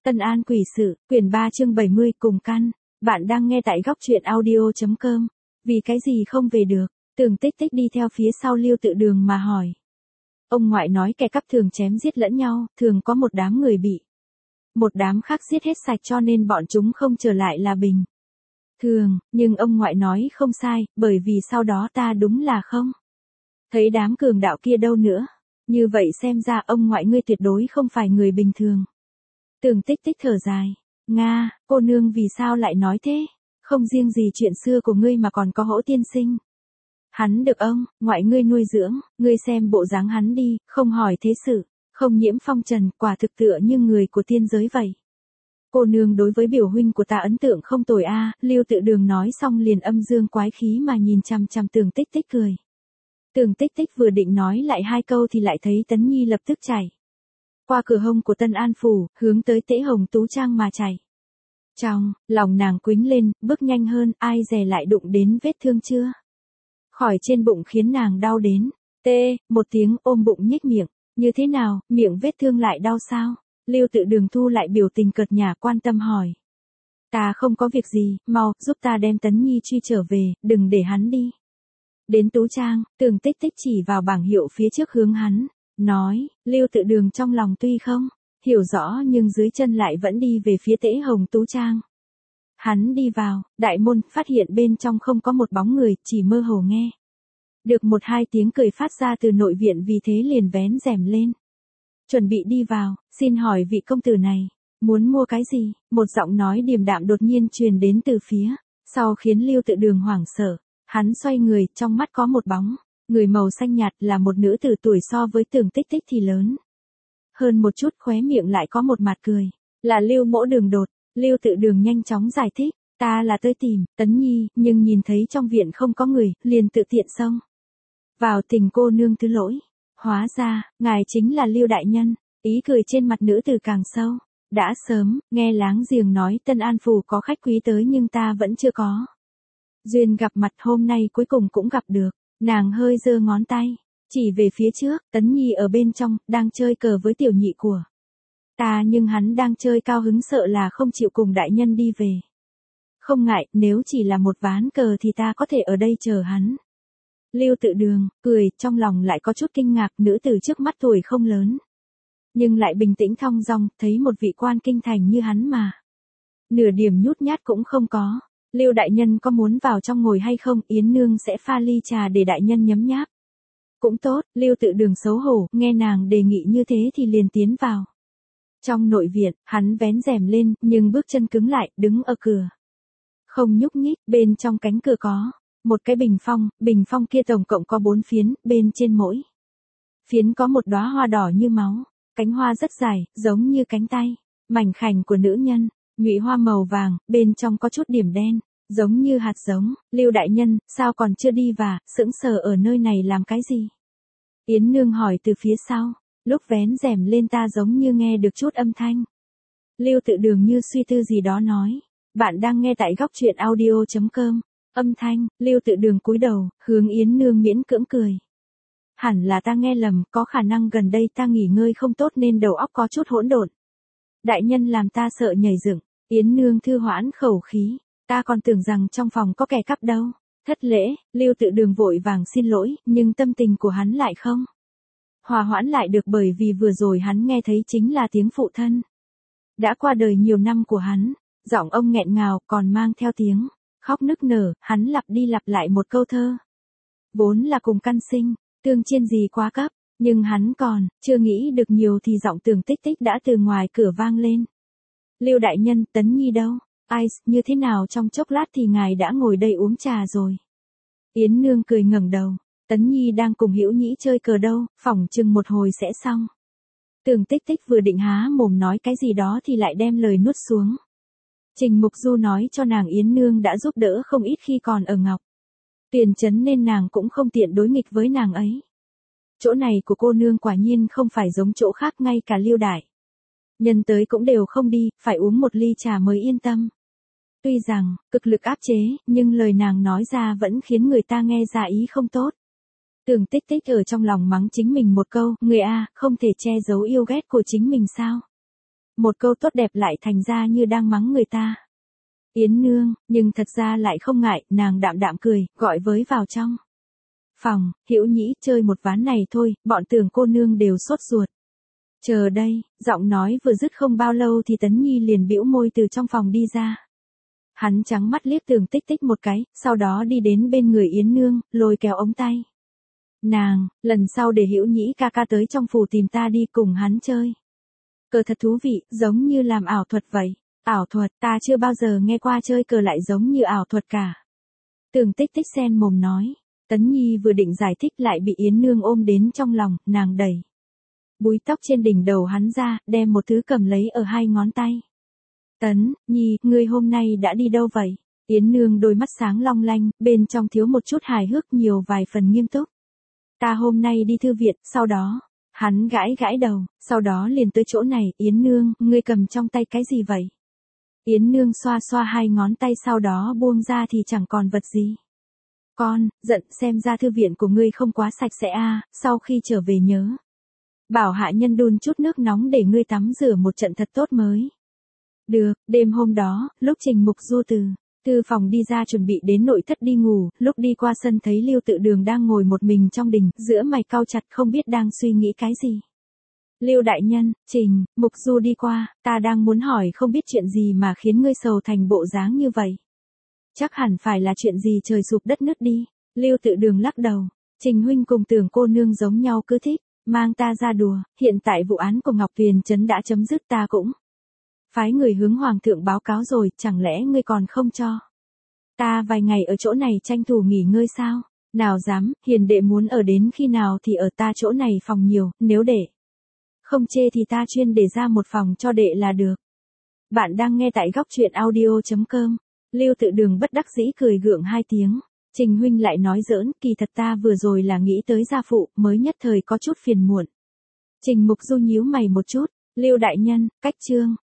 Tân An quỷ sự, quyển 3 chương 70 cùng căn. Bạn đang nghe tại góc truyện audio.com. Vì cái gì không về được? Tường Tích Tích đi theo phía sau Lưu Tự Đường mà hỏi. Ông ngoại nói kẻ cắp thường chém giết lẫn nhau, thường có một đám người bị một đám khác giết hết sạch cho nên bọn chúng không trở lại là bình thường, nhưng ông ngoại nói không sai, bởi vì sau đó ta đúng là không thấy đám cường đạo kia đâu nữa. Như vậy xem ra ông ngoại ngươi tuyệt đối không phải người bình thường. Tường Tích Tích thở dài. Nga, cô nương vì sao lại nói thế? Không riêng gì chuyện xưa của ngươi mà còn có Hỗ tiên sinh. Hắn được ông, ngoại ngươi nuôi dưỡng, ngươi xem bộ dáng hắn đi, không hỏi thế sự, không nhiễm phong trần, quả thực tựa như người của tiên giới vậy. Cô nương đối với biểu huynh của ta ấn tượng không tồi a. Lưu Tự Đường nói xong liền âm dương quái khí mà nhìn chằm chằm Tường Tích Tích cười. Tường Tích Tích vừa định nói lại hai câu thì lại thấy Tấn Nhi lập tức chạy qua cửa hông của Tân An phủ, hướng tới Tế Hồng Tú Trang mà chạy. Trong lòng nàng quĩnh lên, bước nhanh hơn, ai dè lại đụng đến vết thương chưa khỏi trên bụng khiến nàng đau đến. Tê, một tiếng ôm bụng nhếch miệng. Như thế nào, miệng vết thương lại đau sao? Lưu Tự Đường thu lại biểu tình cợt nhả quan tâm hỏi. Ta không có việc gì, mau, giúp ta đem Tấn Nhi truy trở về, đừng để hắn đi. Đến Tú Trang, Tường Tích Tích chỉ vào bảng hiệu phía trước hướng hắn, nói, Lưu Tự Đường trong lòng tuy không hiểu rõ nhưng dưới chân lại vẫn đi về phía Tế Hồng Tú Trang. Hắn đi vào, đại môn, phát hiện bên trong không có một bóng người, chỉ mơ hồ nghe được một hai tiếng cười phát ra từ nội viện, vì thế liền vén rèm lên. Chuẩn bị đi vào, xin hỏi vị công tử này, muốn mua cái gì? Một giọng nói điềm đạm đột nhiên truyền đến từ phía sau khiến Lưu Tự Đường hoảng sợ. Hắn xoay người, trong mắt có một bóng người màu xanh nhạt, là một nữ tử tuổi so với Tường Tích Tích thì lớn hơn một chút, khóe miệng lại có một mặt cười. Là Lưu mỗ Đường Đột. Lưu Tự Đường nhanh chóng giải thích, ta là tới tìm Tấn Nhi, nhưng nhìn thấy trong viện không có người, liền tự tiện xông vào, tình cô nương thứ lỗi. Hóa ra, ngài chính là Lưu đại nhân. Ý cười trên mặt nữ tử càng sâu. Đã sớm nghe láng giềng nói Tân An phủ có khách quý tới nhưng ta vẫn chưa có duyên gặp mặt, hôm nay cuối cùng cũng gặp được. Nàng hơi giơ ngón tay chỉ về phía trước, Tấn Nhi ở bên trong đang chơi cờ với tiểu nhị của ta, nhưng hắn đang chơi cao hứng, sợ là không chịu cùng đại nhân đi về. Không ngại, nếu chỉ là một ván cờ thì ta có thể ở đây chờ hắn. Lưu Tự Đường cười, trong lòng lại có chút kinh ngạc, nữ tử trước mắt tuổi không lớn nhưng lại bình tĩnh thong dong, thấy một vị quan kinh thành như hắn mà nửa điểm nhút nhát cũng không có. Lưu đại nhân có muốn vào trong ngồi hay không? Yến nương sẽ pha ly trà để đại nhân nhấm nháp. Cũng tốt. Lưu Tự Đường xấu hổ, nghe nàng đề nghị như thế thì liền tiến vào. Trong nội viện, hắn vén rèm lên, nhưng bước chân cứng lại, đứng ở cửa không nhúc nhích. Bên trong cánh cửa có một cái bình phong kia tổng cộng có 4 phiến, bên trên mỗi phiến có một đóa hoa đỏ như máu, cánh hoa rất dài, giống như cánh tay mảnh khảnh của nữ nhân. Nhụy hoa màu vàng, bên trong có chút điểm đen, giống như hạt giống. Lưu đại nhân, sao còn chưa đi và, sững sờ ở nơi này làm cái gì? Yến nương hỏi từ phía sau, lúc vén rèm lên ta giống như nghe được chút âm thanh. Lưu Tự Đường như suy tư gì đó nói, bạn đang nghe tại góc truyện audio.com. Âm thanh. Lưu Tự Đường cúi đầu, hướng Yến nương miễn cưỡng cười. Hẳn là ta nghe lầm, có khả năng gần đây ta nghỉ ngơi không tốt nên đầu óc có chút hỗn độn. Đại nhân làm ta sợ nhảy dựng. Yến nương thư hoãn khẩu khí, ta còn tưởng rằng trong phòng có kẻ cắp đâu. Thất lễ. Lưu Tự Đường vội vàng xin lỗi, nhưng tâm tình của hắn lại không hòa hoãn lại được, bởi vì vừa rồi hắn nghe thấy chính là tiếng phụ thân đã qua đời nhiều năm của hắn. Giọng ông nghẹn ngào, còn mang theo tiếng khóc nức nở. Hắn lặp đi lặp lại một câu thơ, vốn là cùng căn sinh, tương chiên gì quá cấp. Nhưng hắn còn chưa nghĩ được nhiều thì giọng Tường Tích Tích đã từ ngoài cửa vang lên. Lưu đại nhân, Tấn Nhi đâu? Ai, như thế nào trong chốc lát thì ngài đã ngồi đây uống trà rồi? Yến nương cười ngẩng đầu. Tấn Nhi đang cùng Hữu Nhĩ chơi cờ đâu, phỏng chừng một hồi sẽ xong. Tường Tích Tích vừa định há mồm nói cái gì đó thì lại đem lời nuốt xuống. Trình Mục Du nói cho nàng Yến nương đã giúp đỡ không ít khi còn ở Ngọc Tuyền trấn nên nàng cũng không tiện đối nghịch với nàng ấy. Chỗ này của cô nương quả nhiên không phải giống chỗ khác, ngay cả Lưu đại nhân tới cũng đều không đi, phải uống một ly trà mới yên tâm. Tuy rằng cực lực áp chế, nhưng lời nàng nói ra vẫn khiến người ta nghe ra ý không tốt. Tường Tích Tích ở trong lòng mắng chính mình một câu, người a, không thể che giấu yêu ghét của chính mình sao? Một câu tốt đẹp lại thành ra như đang mắng người ta. Yến Nương, nhưng thật ra lại không ngại, nàng đạm đạm cười, gọi với vào trong phòng. Hữu Nhĩ, chơi một ván này thôi, bọn Tưởng cô nương đều sốt ruột. Chờ đây, giọng nói vừa dứt không bao lâu thì Tấn Nhi liền bĩu môi từ trong phòng đi ra. Hắn trắng mắt liếc Tưởng Tích Tích một cái, sau đó đi đến bên người Yến Nương, lôi kéo ống tay nàng, lần sau để Hữu Nhĩ ca ca tới trong phủ tìm ta đi cùng hắn chơi. Cờ thật thú vị, giống như làm ảo thuật vậy. Ảo thuật, ta chưa bao giờ nghe qua chơi cờ lại giống như ảo thuật cả. Tưởng Tích Tích xen mồm nói. Tấn Nhi vừa định giải thích lại bị Yến Nương ôm đến trong lòng, nàng đẩy búi tóc trên đỉnh đầu hắn ra, đem một thứ cầm lấy ở hai ngón tay. Tấn Nhi, ngươi hôm nay đã đi đâu vậy? Yến Nương đôi mắt sáng long lanh, bên trong thiếu một chút hài hước nhiều vài phần nghiêm túc. Ta hôm nay đi thư viện, sau đó, hắn gãi gãi đầu, sau đó liền tới chỗ này. Yến Nương, ngươi cầm trong tay cái gì vậy? Yến Nương xoa xoa hai ngón tay sau đó buông ra thì chẳng còn vật gì. Con, giận, xem ra thư viện của ngươi không quá sạch sẽ a, sau khi trở về nhớ bảo hạ nhân đun chút nước nóng để ngươi tắm rửa một trận thật tốt mới. Được, đêm hôm đó, lúc Trình Mục Du từ thư phòng đi ra chuẩn bị đến nội thất đi ngủ, lúc đi qua sân thấy Lưu Tự Đường đang ngồi một mình trong đình, giữa mày cau chặt không biết đang suy nghĩ cái gì. Lưu đại nhân, Trình Mục Du đi qua, ta đang muốn hỏi không biết chuyện gì mà khiến ngươi sầu thành bộ dáng như vậy. Chắc hẳn phải là chuyện gì trời sụp đất nứt đi. Lưu Tự Đường lắc đầu. Trình huynh cùng Tưởng cô nương giống nhau cứ thích mang ta ra đùa, hiện tại vụ án của Ngọc Tuyền Trấn đã chấm dứt, ta cũng phái người hướng hoàng thượng báo cáo rồi, chẳng lẽ ngươi còn không cho ta vài ngày ở chỗ này tranh thủ nghỉ ngơi sao? Nào dám, hiền đệ muốn ở đến khi nào thì ở, ta chỗ này phòng nhiều, nếu đệ không chê thì ta chuyên để ra một phòng cho đệ là được. Bạn đang nghe tại góc truyện audio.com. Lưu Tự Đường bất đắc dĩ cười gượng hai tiếng. Trình huynh lại nói giỡn, kỳ thật ta vừa rồi là nghĩ tới gia phụ, mới nhất thời có chút phiền muộn. Trình Mục Du nhíu mày một chút. Lưu đại nhân, cách chương